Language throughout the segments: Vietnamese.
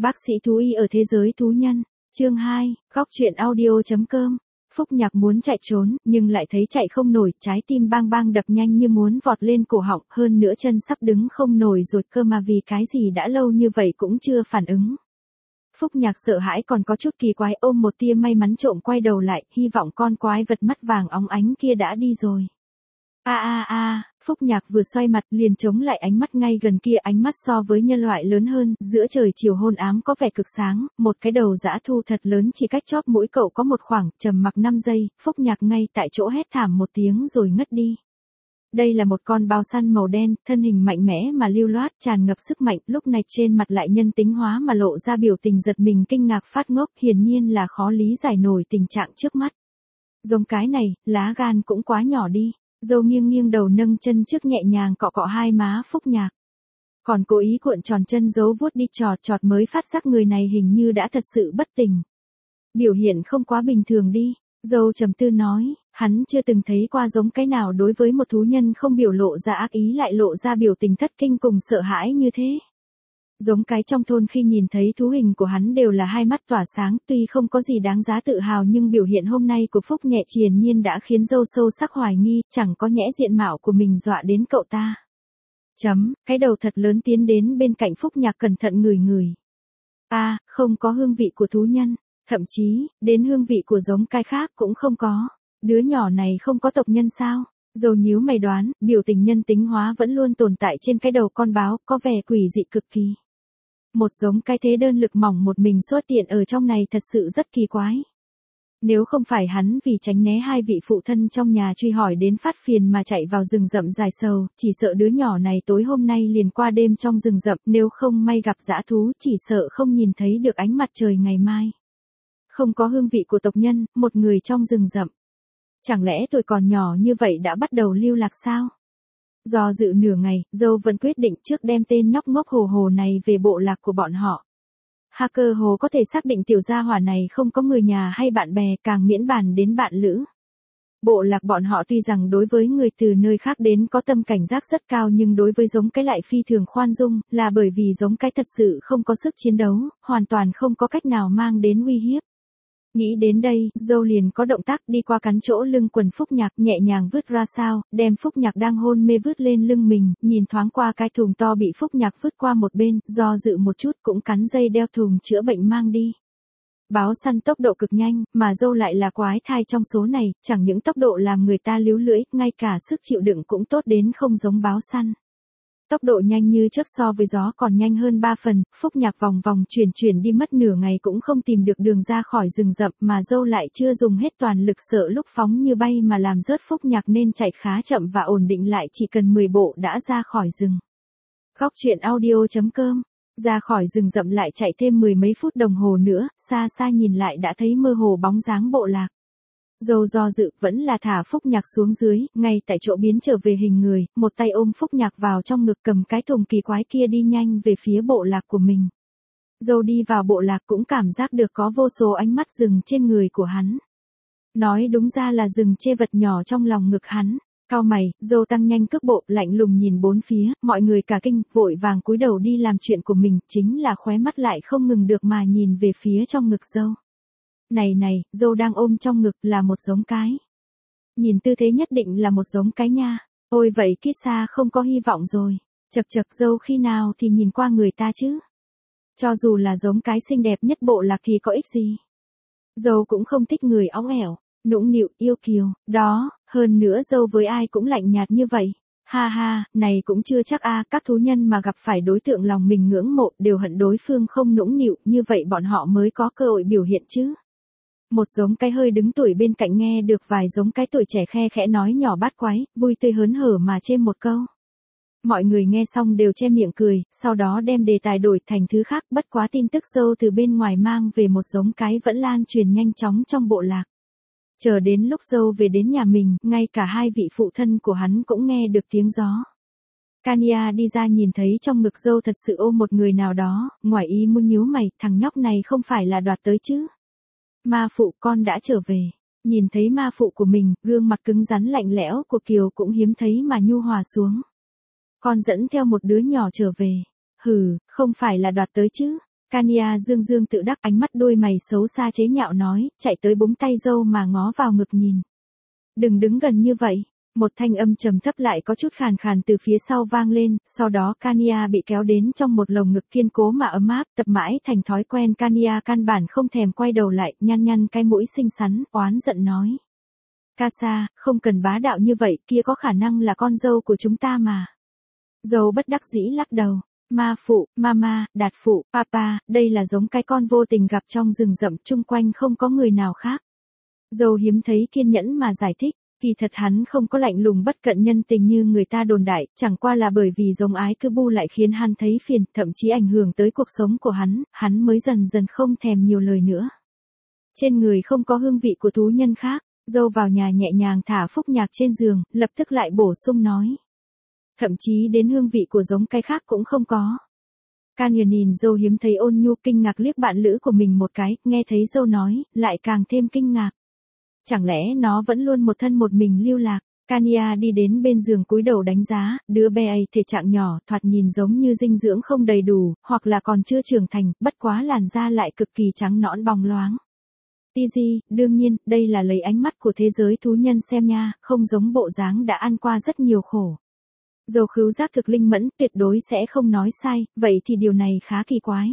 Bác sĩ thú y ở thế giới thú nhân. Chương 2, góc truyện audio.com. Phúc Nhạc muốn chạy trốn, nhưng lại thấy chạy không nổi, trái tim bang bang đập nhanh như muốn vọt lên cổ họng, hơn nữa chân sắp đứng không nổi rồi cơ mà vì cái gì đã lâu như vậy cũng chưa phản ứng. Phúc Nhạc sợ hãi còn có chút kỳ quái, ôm một tia may mắn trộm quay đầu lại, hy vọng con quái vật mắt vàng óng ánh kia đã đi rồi. Phúc Nhạc vừa xoay mặt liền chống lại ánh mắt ngay gần kia, ánh mắt so với nhân loại lớn hơn, giữa trời chiều hôn ám có vẻ cực sáng, một cái đầu dã thu thật lớn chỉ cách chóp mũi cậu có một khoảng, trầm mặc 5 giây, Phúc Nhạc ngay tại chỗ hét thảm một tiếng rồi ngất đi. Đây là một con báo săn màu đen, thân hình mạnh mẽ mà lưu loát, tràn ngập sức mạnh, lúc này trên mặt lại nhân tính hóa mà lộ ra biểu tình giật mình kinh ngạc phát ngốc, hiển nhiên là khó lý giải nổi tình trạng trước mắt. Giống cái này, lá gan cũng quá nhỏ đi. Dâu nghiêng nghiêng đầu nâng chân trước nhẹ nhàng cọ cọ hai má Phúc Nhạc. Còn cố ý cuộn tròn chân giấu vuốt đi chọt mới phát giác người này hình như đã thật sự bất tỉnh. Biểu hiện không quá bình thường đi. Dâu trầm tư nói, hắn chưa từng thấy qua giống cái nào đối với một thú nhân không biểu lộ ra ác ý lại lộ ra biểu tình thất kinh cùng sợ hãi như thế. Giống cái trong thôn khi nhìn thấy thú hình của hắn đều là hai mắt tỏa sáng, tuy không có gì đáng giá tự hào nhưng biểu hiện hôm nay của Phúc Nhẹ triền nhiên đã khiến dâu sâu sắc hoài nghi, chẳng có nhẽ diện mạo của mình dọa đến cậu ta. Cái đầu thật lớn tiến đến bên cạnh Phúc Nhạc cẩn thận ngửi. Không có hương vị của thú nhân, thậm chí, đến hương vị của giống cái khác cũng không có. Đứa nhỏ này không có tộc nhân sao? Dâu nhíu mày đoán, biểu tình nhân tính hóa vẫn luôn tồn tại trên cái đầu con báo, có vẻ quỷ dị cực kỳ. Một giống cái thế đơn lực mỏng một mình xuất hiện ở trong này thật sự rất kỳ quái. Nếu không phải hắn vì tránh né hai vị phụ thân trong nhà truy hỏi đến phát phiền mà chạy vào rừng rậm dài sầu, chỉ sợ đứa nhỏ này tối hôm nay liền qua đêm trong rừng rậm, nếu không may gặp dã thú chỉ sợ không nhìn thấy được ánh mặt trời ngày mai. Không có hương vị của tộc nhân, một người trong rừng rậm. Chẳng lẽ tuổi còn nhỏ như vậy đã bắt đầu lưu lạc sao? Do dự nửa ngày, dâu vẫn quyết định trước đem tên nhóc ngốc hồ này về bộ lạc của bọn họ. Hacker hồ có thể xác định tiểu gia hỏa này không có người nhà hay bạn bè, càng miễn bàn đến bạn lữ. Bộ lạc bọn họ tuy rằng đối với người từ nơi khác đến có tâm cảnh giác rất cao nhưng đối với giống cái lại phi thường khoan dung, là bởi vì giống cái thật sự không có sức chiến đấu, hoàn toàn không có cách nào mang đến uy hiếp. Nghĩ đến đây, dâu liền có động tác đi qua cắn chỗ lưng quần Phúc Nhạc nhẹ nhàng vứt ra sao, đem Phúc Nhạc đang hôn mê vứt lên lưng mình, nhìn thoáng qua cái thùng to bị Phúc Nhạc vứt qua một bên, do dự một chút cũng cắn dây đeo thùng chữa bệnh mang đi. Báo săn tốc độ cực nhanh, mà dâu lại là quái thai trong số này, chẳng những tốc độ làm người ta líu lưỡi, ngay cả sức chịu đựng cũng tốt đến không giống báo săn. Tốc độ nhanh như chớp so với gió còn nhanh hơn 3 phần, Phúc Nhạc vòng vòng chuyển đi mất nửa ngày cũng không tìm được đường ra khỏi rừng rậm mà dâu lại chưa dùng hết toàn lực sợ lúc phóng như bay mà làm rớt Phúc Nhạc nên chạy khá chậm và ổn định lại chỉ cần 10 bộ đã ra khỏi rừng. Góc truyện audio.com. Ra khỏi rừng rậm lại chạy thêm 10 mấy phút đồng hồ nữa, xa xa nhìn lại đã thấy mơ hồ bóng dáng bộ lạc. Dâu do dự vẫn là thả Phúc Nhạc xuống dưới, ngay tại chỗ biến trở về hình người, một tay ôm Phúc Nhạc vào trong ngực cầm cái thùng kỳ quái kia đi nhanh về phía bộ lạc của mình. Dâu đi vào bộ lạc cũng cảm giác được có vô số ánh mắt dừng trên người của hắn. Nói đúng ra là dừng chê vật nhỏ trong lòng ngực hắn. Cau mày, dâu tăng nhanh cước bộ, lạnh lùng nhìn bốn phía, mọi người cả kinh, vội vàng cúi đầu đi làm chuyện của mình, chính là khóe mắt lại không ngừng được mà nhìn về phía trong ngực dâu. Này, dâu đang ôm trong ngực là một giống cái. Nhìn tư thế nhất định là một giống cái nha. Ôi vậy Kissa không có hy vọng rồi. Chật dâu khi nào thì nhìn qua người ta chứ. Cho dù là giống cái xinh đẹp nhất bộ lạc thì có ích gì. Dâu cũng không thích người óng ẻo, nũng nịu, yêu kiều, đó, hơn nữa dâu với ai cũng lạnh nhạt như vậy. Ha, này cũng chưa chắc các thú nhân mà gặp phải đối tượng lòng mình ngưỡng mộ đều hận đối phương không nũng nịu, như vậy bọn họ mới có cơ hội biểu hiện chứ. Một giống cái hơi đứng tuổi bên cạnh nghe được vài giống cái tuổi trẻ khe khẽ nói nhỏ bát quái, vui tươi hớn hở mà chêm một câu. Mọi người nghe xong đều che miệng cười, sau đó đem đề tài đổi thành thứ khác, bất quá tin tức dâu từ bên ngoài mang về một giống cái vẫn lan truyền nhanh chóng trong bộ lạc. Chờ đến lúc dâu về đến nhà mình, ngay cả hai vị phụ thân của hắn cũng nghe được tiếng gió. Kania đi ra nhìn thấy trong ngực dâu thật sự ôm một người nào đó, ngoài ý muốn nhíu mày, thằng nhóc này không phải là đoạt tới chứ. Ma phụ con đã trở về. Nhìn thấy ma phụ của mình, gương mặt cứng rắn lạnh lẽo của Kiều cũng hiếm thấy mà nhu hòa xuống. Con dẫn theo một đứa nhỏ trở về. Không phải là đoạt tới chứ. Kania dương dương tự đắc, ánh mắt đôi mày xấu xa chế nhạo nói, chạy tới búng tay dâu mà ngó vào ngực nhìn. Đừng đứng gần như vậy. Một thanh âm trầm thấp lại có chút khàn khàn từ phía sau vang lên, sau đó Kania bị kéo đến trong một lồng ngực kiên cố mà ấm áp, tập mãi thành thói quen Kania căn bản không thèm quay đầu lại, nhăn nhăn cái mũi xinh xắn, oán giận nói. Casa, không cần bá đạo như vậy, kia có khả năng là con dâu của chúng ta mà. Dâu bất đắc dĩ lắc đầu. Ma phụ, mama, đạt phụ, papa, đây là giống cái con vô tình gặp trong rừng rậm, chung quanh không có người nào khác. Dâu hiếm thấy kiên nhẫn mà giải thích, kỳ thật hắn không có lạnh lùng bất cận nhân tình như người ta đồn đại, chẳng qua là bởi vì giống ái cư bu lại khiến hắn thấy phiền, thậm chí ảnh hưởng tới cuộc sống của hắn mới dần dần không thèm nhiều lời nữa. Trên người không có hương vị của thú nhân khác, dâu vào nhà nhẹ nhàng thả Phúc Nhạc trên giường, lập tức lại bổ sung nói. Thậm chí đến hương vị của giống cái khác cũng không có. Kania nhìn dâu hiếm thấy ôn nhu, kinh ngạc liếc bạn lữ của mình một cái, nghe thấy dâu nói, lại càng thêm kinh ngạc. Chẳng lẽ nó vẫn luôn một thân một mình lưu lạc? Kania đi đến bên giường cúi đầu đánh giá, đứa bé ấy thể trạng nhỏ, thoạt nhìn giống như dinh dưỡng không đầy đủ, hoặc là còn chưa trưởng thành, bất quá làn da lại cực kỳ trắng nõn bóng loáng. Tizi, đương nhiên, đây là lấy ánh mắt của thế giới thú nhân xem nha, không giống bộ dáng đã ăn qua rất nhiều khổ. Dâu khứu giác thực linh mẫn, tuyệt đối sẽ không nói sai, vậy thì điều này khá kỳ quái.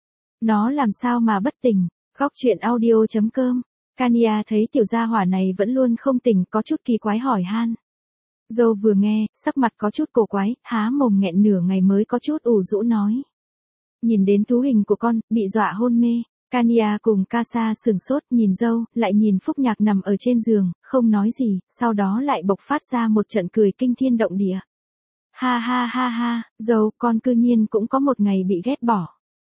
Nó làm sao mà bất tỉnh? Góc truyện audio.com. Kania thấy tiểu gia hỏa này vẫn luôn không tỉnh, có chút kỳ quái hỏi han. Dâu vừa nghe, sắc mặt có chút cổ quái, há mồm nghẹn nửa ngày mới có chút ủ rũ nói. Nhìn đến thú hình của con, bị dọa hôn mê. Kania cùng Casa sửng sốt, nhìn dâu, lại nhìn Phúc Nhạc nằm ở trên giường, không nói gì, sau đó lại bộc phát ra một trận cười kinh thiên động địa. Ha ha ha ha, dâu, con cư nhiên cũng có một ngày bị ghét bỏ.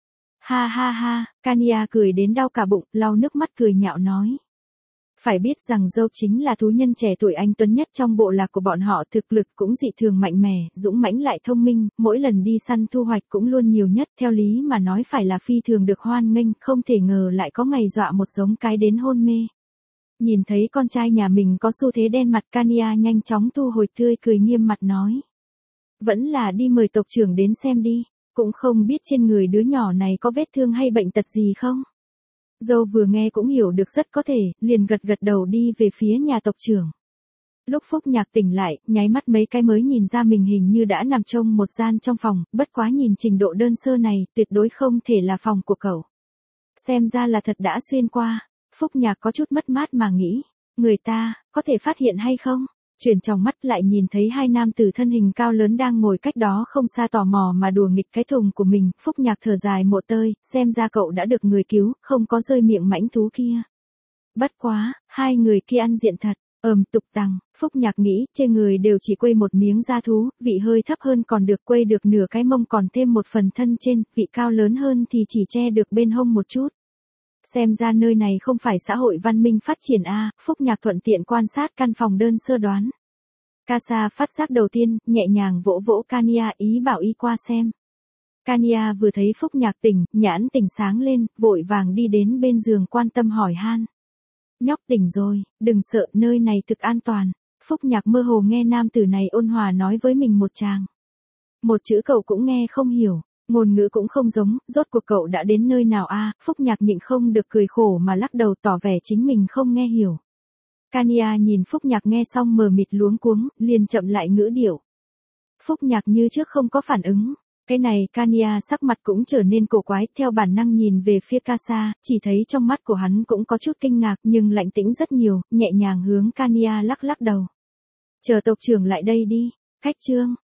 Ha ha ha, Kania cười đến đau cả bụng, lau nước mắt cười nhạo nói. Phải biết rằng dâu chính là thú nhân trẻ tuổi anh tuấn nhất trong bộ lạc của bọn họ, thực lực cũng dị thường mạnh mẽ, dũng mãnh lại thông minh, mỗi lần đi săn thu hoạch cũng luôn nhiều nhất, theo lý mà nói phải là phi thường được hoan nghênh, không thể ngờ lại có ngày dọa một giống cái đến hôn mê. Nhìn thấy con trai nhà mình có xu thế đen mặt, Kania nhanh chóng thu hồi tươi cười nghiêm mặt nói. Vẫn là đi mời tộc trưởng đến xem đi, cũng không biết trên người đứa nhỏ này có vết thương hay bệnh tật gì không. Dâu vừa nghe cũng hiểu được rất có thể, liền gật gật đầu đi về phía nhà tộc trưởng. Lúc Phúc Nhạc tỉnh lại, nháy mắt mấy cái mới nhìn ra mình hình như đã nằm trong một gian trong phòng, bất quá nhìn trình độ đơn sơ này, tuyệt đối không thể là phòng của cậu. Xem ra là thật đã xuyên qua, Phúc Nhạc có chút mất mát mà nghĩ, người ta, có thể phát hiện hay không? Chuyển trong mắt lại nhìn thấy hai nam tử thân hình cao lớn đang ngồi cách đó không xa tò mò mà đùa nghịch cái thùng của mình, Phúc Nhạc thở dài một tơi, xem ra cậu đã được người cứu, không có rơi miệng mãnh thú kia. Bất quá, hai người kia ăn diện thật, tục tằng, Phúc Nhạc nghĩ, trên người đều chỉ quây một miếng da thú, vị hơi thấp hơn còn được quây được nửa cái mông còn thêm một phần thân trên, vị cao lớn hơn thì chỉ che được bên hông một chút. Xem ra nơi này không phải xã hội văn minh phát triển a, Phúc Nhạc thuận tiện quan sát căn phòng đơn sơ đoán. Casa phát giác đầu tiên, nhẹ nhàng vỗ vỗ Kania ý bảo y qua xem. Kania vừa thấy Phúc Nhạc tỉnh, nhãn tỉnh sáng lên, vội vàng đi đến bên giường quan tâm hỏi han. Nhóc tỉnh rồi, đừng sợ, nơi này thực an toàn. Phúc Nhạc mơ hồ nghe nam tử này ôn hòa nói với mình một tràng. Một chữ cậu cũng nghe không hiểu. Ngôn ngữ cũng không giống, rốt cuộc cậu đã đến nơi nào a? Phúc Nhạc nhịn không được cười khổ mà lắc đầu tỏ vẻ chính mình không nghe hiểu. Kania nhìn Phúc Nhạc nghe xong mờ mịt luống cuống, liền chậm lại ngữ điệu. Phúc Nhạc như trước không có phản ứng. Cái này Kania sắc mặt cũng trở nên cổ quái, theo bản năng nhìn về phía Casa, chỉ thấy trong mắt của hắn cũng có chút kinh ngạc nhưng lạnh tĩnh rất nhiều, nhẹ nhàng hướng Kania lắc lắc đầu. Chờ tộc trưởng lại đây đi. Khách trương,